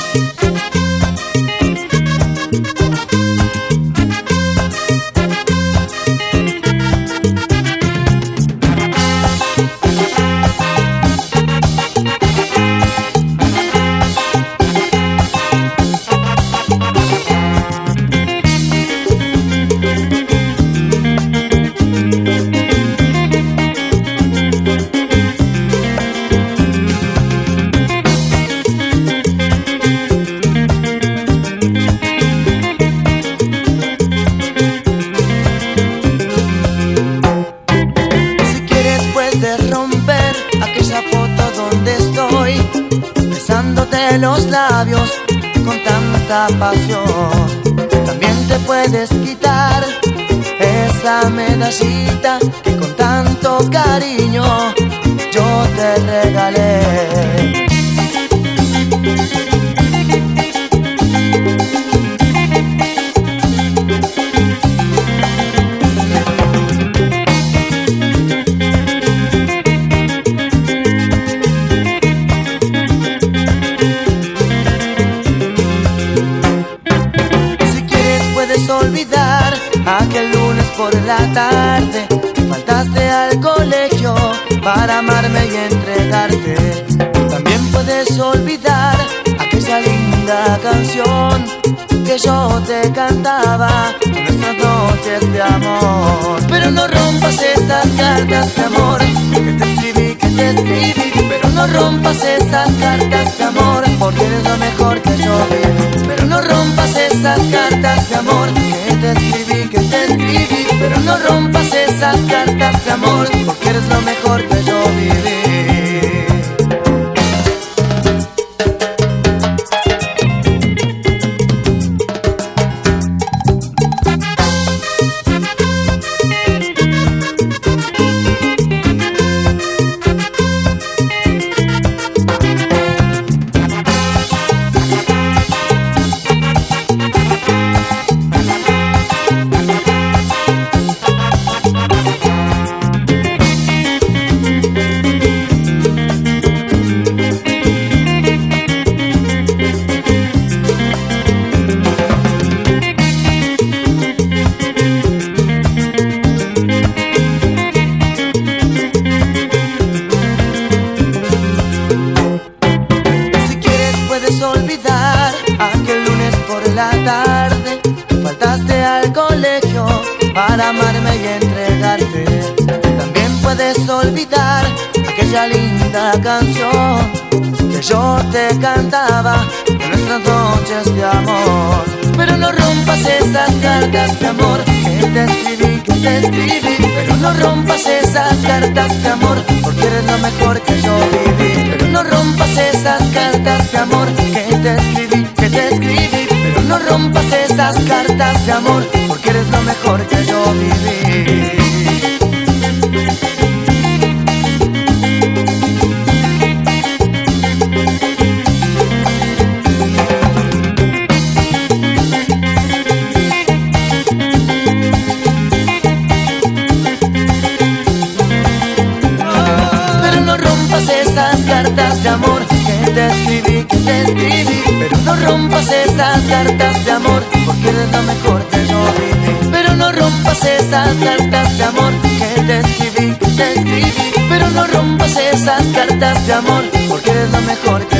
Besándote los labios con tanta pasión. También te puedes quitar esa medallita que con tanto cariño yo te regalé. Olvidar aquel lunes por la tarde que faltaste al colegio para amarme y entregarte. También puedes olvidar aquella linda canción que yo te cantaba en nuestras noches de amor. Pero no rompas esas cartas de amor que te escribí, pero no rompas esas cartas de amor, porque eres lo mejor que yo vi. Pero no rompas esas cartas de amor que te escribí, pero no rompas esas cartas de amor, porque eres lo mejor que yo viví. Olvidar aquel lunes por la tarde que faltaste al colegio para amarme y entregarte. También puedes olvidar aquella linda canción que yo te cantaba en nuestras noches de amor. Pero no rompas esas cartas de amor que te escribí, pero no rompas esas cartas de amor, porque eres lo mejor que yo viví. Pero no rompas esas cartas de amor que te escribí, pero no rompas esas cartas de amor, porque eres lo mejor que yo viví. Esas cartas de amor que te escribí, pero no rompas esas cartas de amor, porque eres lo mejor que yo viví. Pero no rompas esas cartas de amor que te escribí, pero no rompas esas cartas de amor, porque eres lo mejor que